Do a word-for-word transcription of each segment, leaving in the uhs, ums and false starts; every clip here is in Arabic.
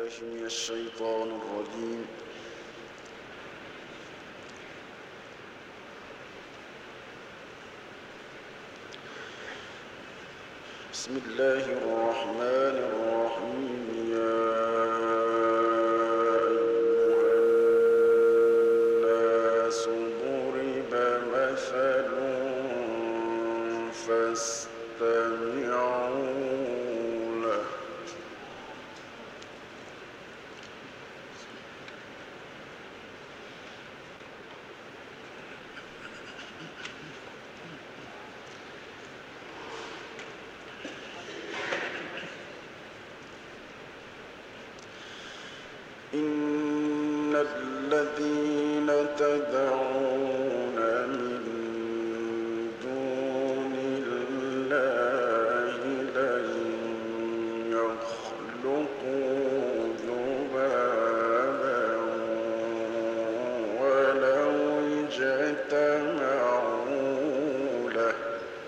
بالله من الشيطان الرجيم. بسم الله الرحمن الرحيم. يا أيها الناس ضرب مثل فاستمعوا له. إن الذين تدعون من دون الله لن يخلقوا ذبابا ولو اجتمعوا له.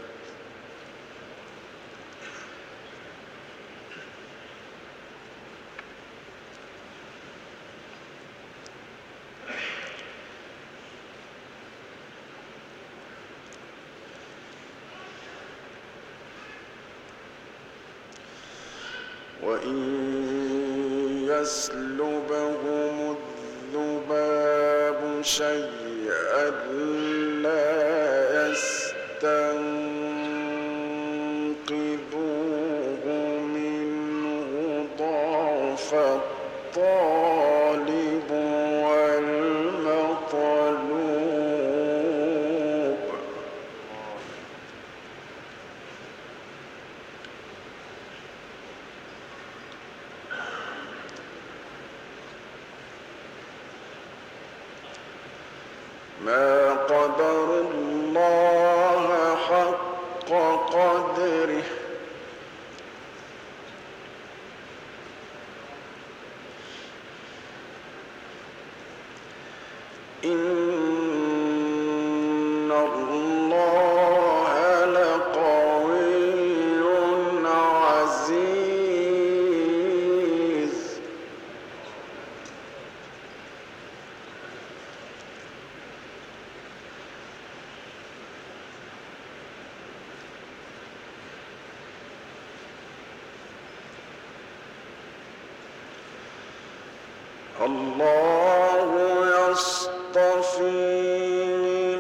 وإن يسلبهم الذباب شيئا لا يستنقذوه منه ضعف الطالب والمطلوب. ما قدر الله حق قدره. إن الله لقوي عزيز. الله يصطفي من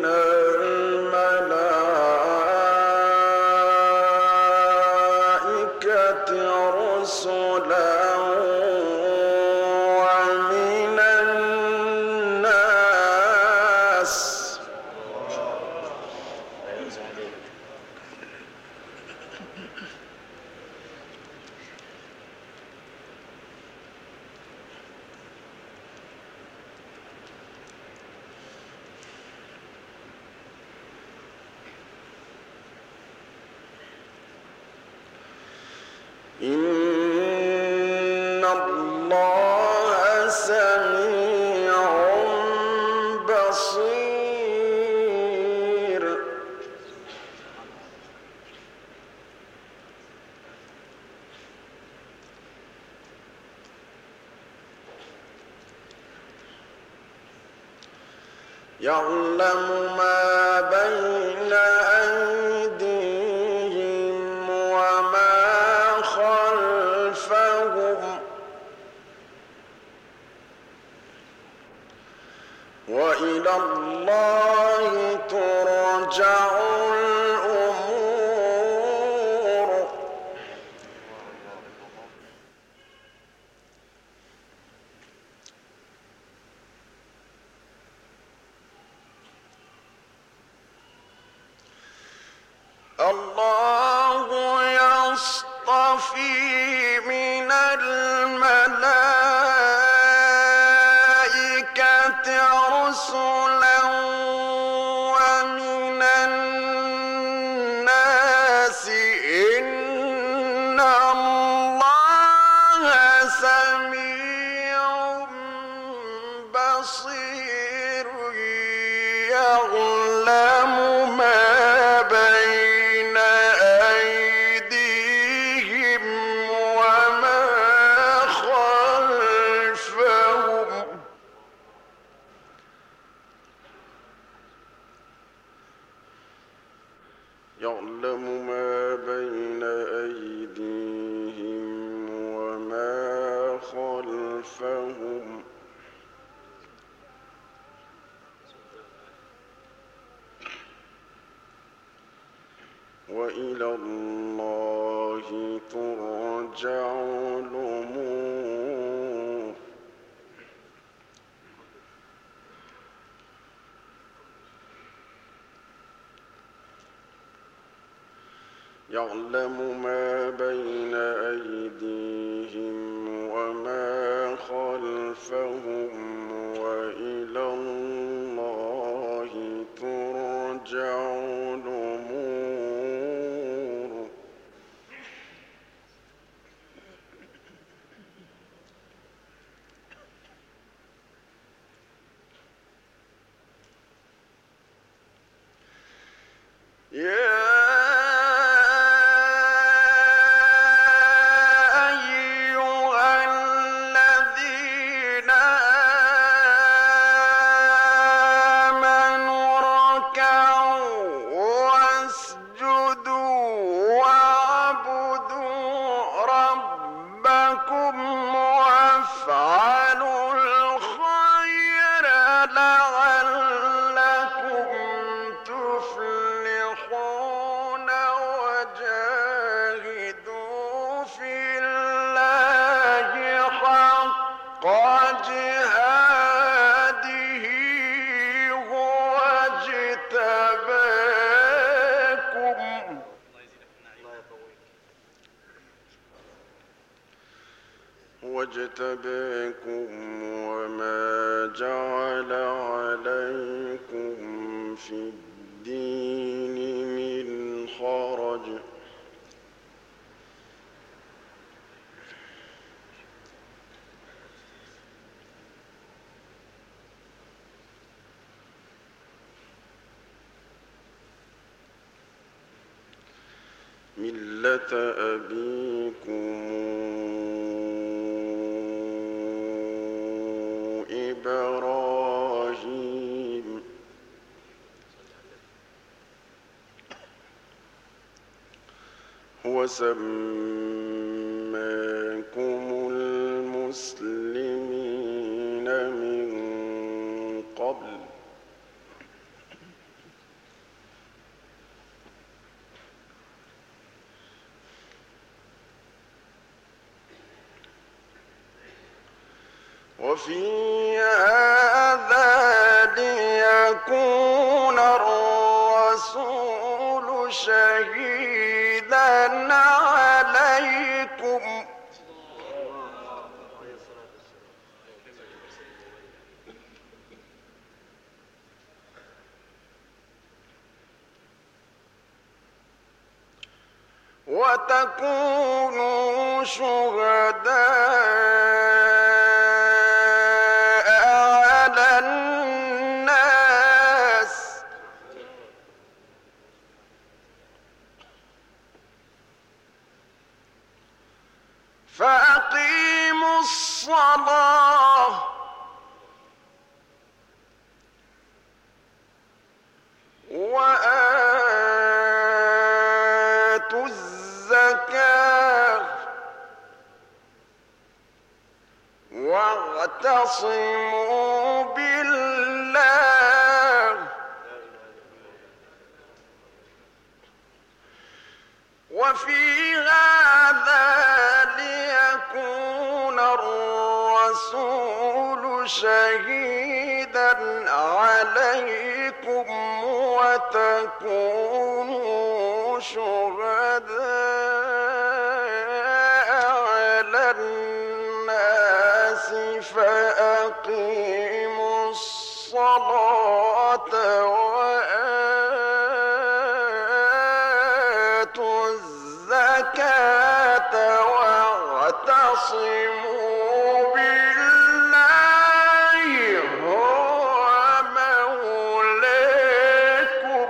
الملائكة رسلا ومن الناس. إن الله سميع بصير. يعلم ما بين أيديهم وما خلفهم وإلى الله ترجع الأمور. الله يصطفي من الملائكة رسلا ومن الناس. إن الله سميع بصير. يعلم ما بين أيديهم وما وإلى الله ترجع الأمور. يعلم ما بين أيديهم وما خلفهم وإلى الله ترجع الأمور. يا واجتباكم وما جعل عليكم في الدين من حرج ملة أبيكم إبراهيم هو سماكم المسلمين من قبل وفي هذا ليكون الرسول شهيدا عليكم وتكونوا شهداء فأقيموا الصلاة وآتوا الزكاة واعتصموا بالله وفي هذا ليكون الرسول شهيدا عليكم وتكونوا شهداء على الناس فأقيموا الصلاة وآتوا الزكاة واعتصموا بالله هو مولاكم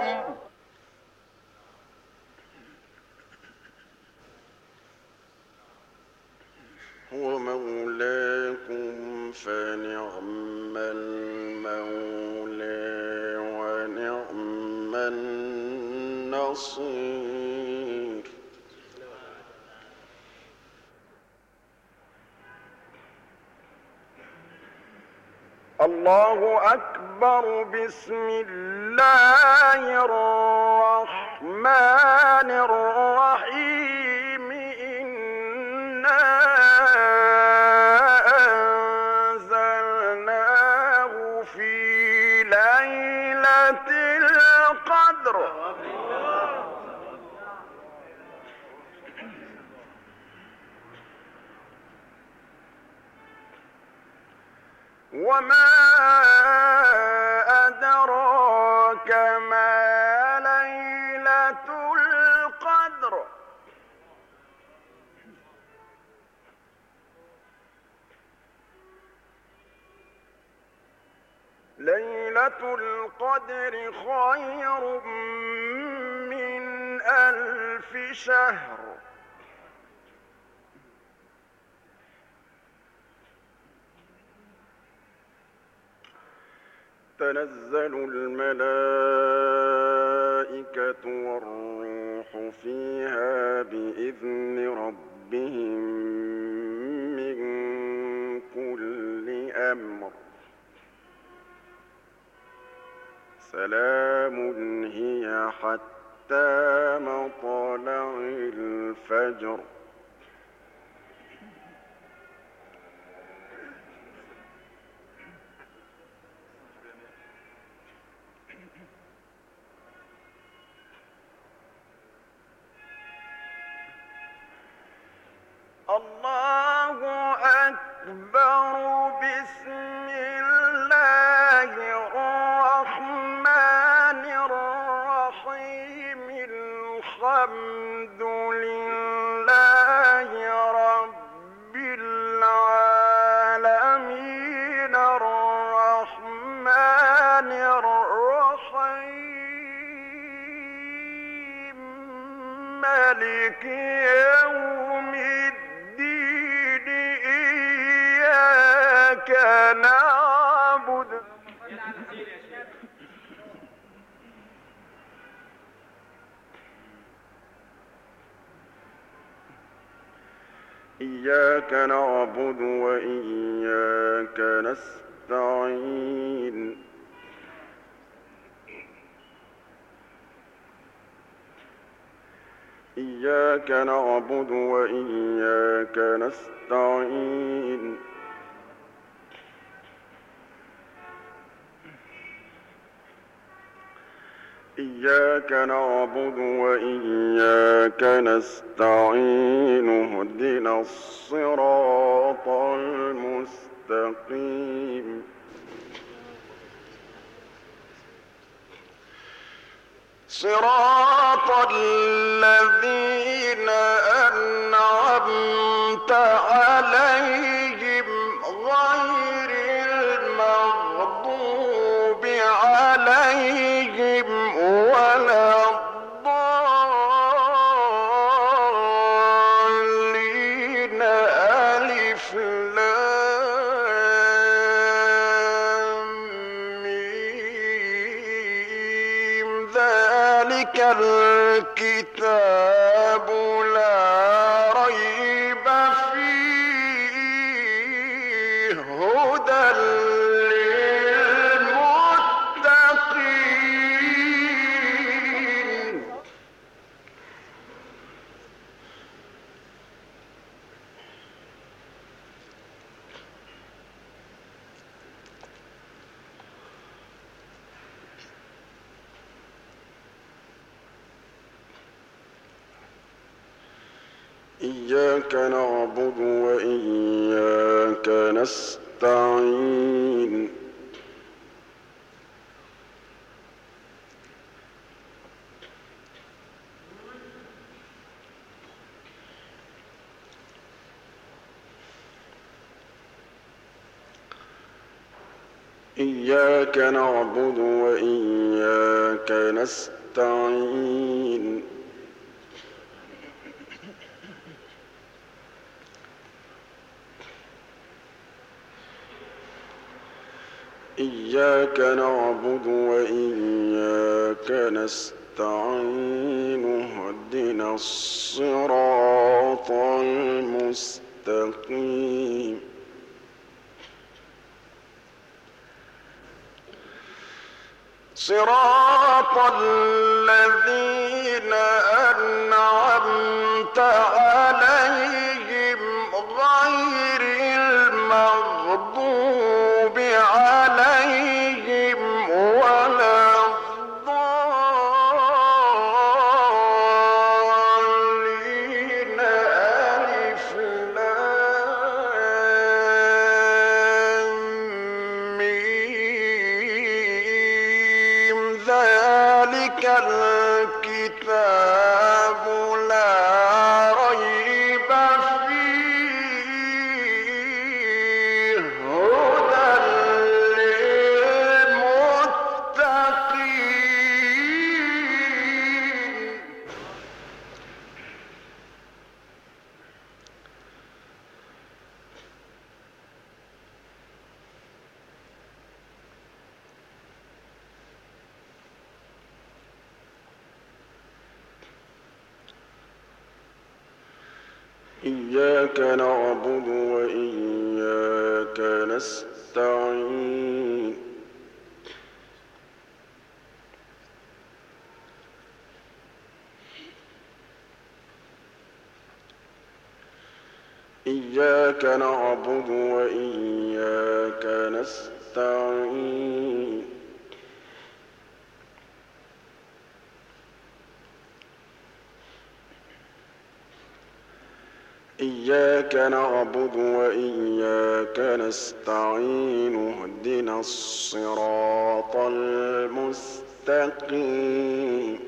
هو مولاكم فنعم المولى ونعم النصير. الله أكبر. بسم الله الرحمن الرحمن الرحيم إنا أنزلناه في ليلة القدر وما أدراك ما ليلة القدر ليلة القدر خير من ألف شهر تنزل الملائكة والروح فيها بإذن ربهم من كل أمر سلام هي حتى مطلع الفجر الله أكبر بسم الله الرحمن الرحيم الحمد لله رب العالمين الرحمن الرحيم مالك يوم الدين إياك نعبد إياك نعبد وإياك نستعين إياك نعبد وإياك نستعين إياك نعبد وإياك نستعين اهدنا الصراط المستقيم صراط الذين أنعمت عليهم غير المغضوب عليهم ولا الضالين ألف لام ميم ذلك الكتاب لا ريب فيه هدى للمتقين إياك نعبد وإياك نستعين إياك نعبد وإياك نستعين إياك نعبد وإياك نستعين اهدنا الصراط المستقيم صراط الذين الكتاب لا ريب فيه هدى للمتقين. إياك نعبد وإياك نستعين إياك نعبد وإياك نستعين إياك نعبد وإياك نستعين اهدنا الصراط المستقيم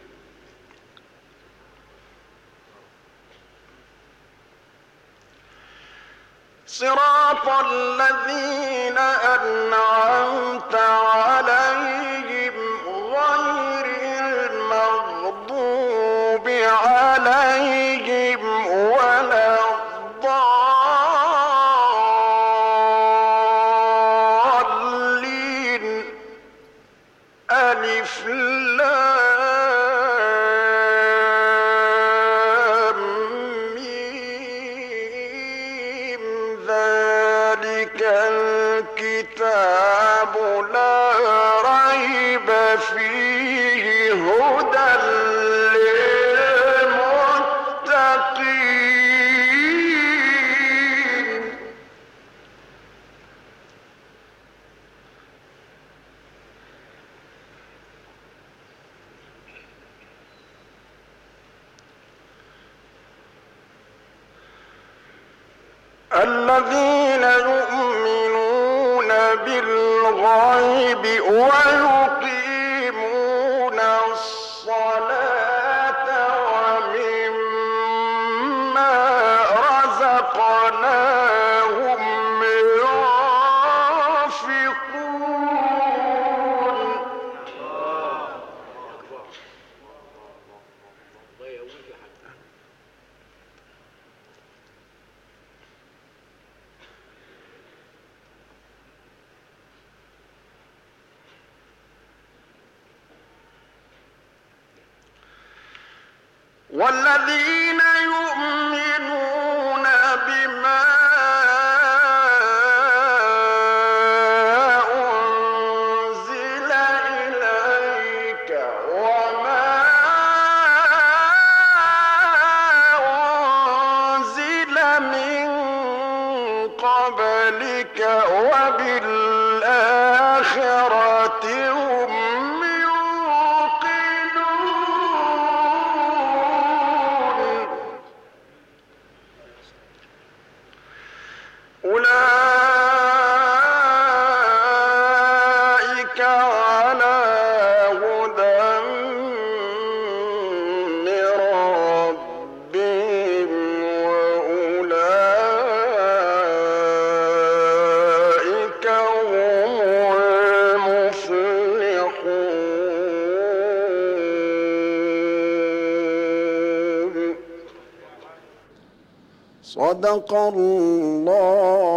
صراط الذين أنعمت عليهم غير المغضوب عليهم ولا الضالين. ألف لام ميم ذلك الكتاب لا ريب فيه هدى للمتقين. الذين يؤمنون بالغيب ويقيمون الصلاة ومما رزقناهم ينفقون. والذين يؤمنون بما أنزل إليك وما أنزل من قبلك وبالآخرة هم أولئك على هدى من ربهم وأولئك هم المفلحون. صدق الله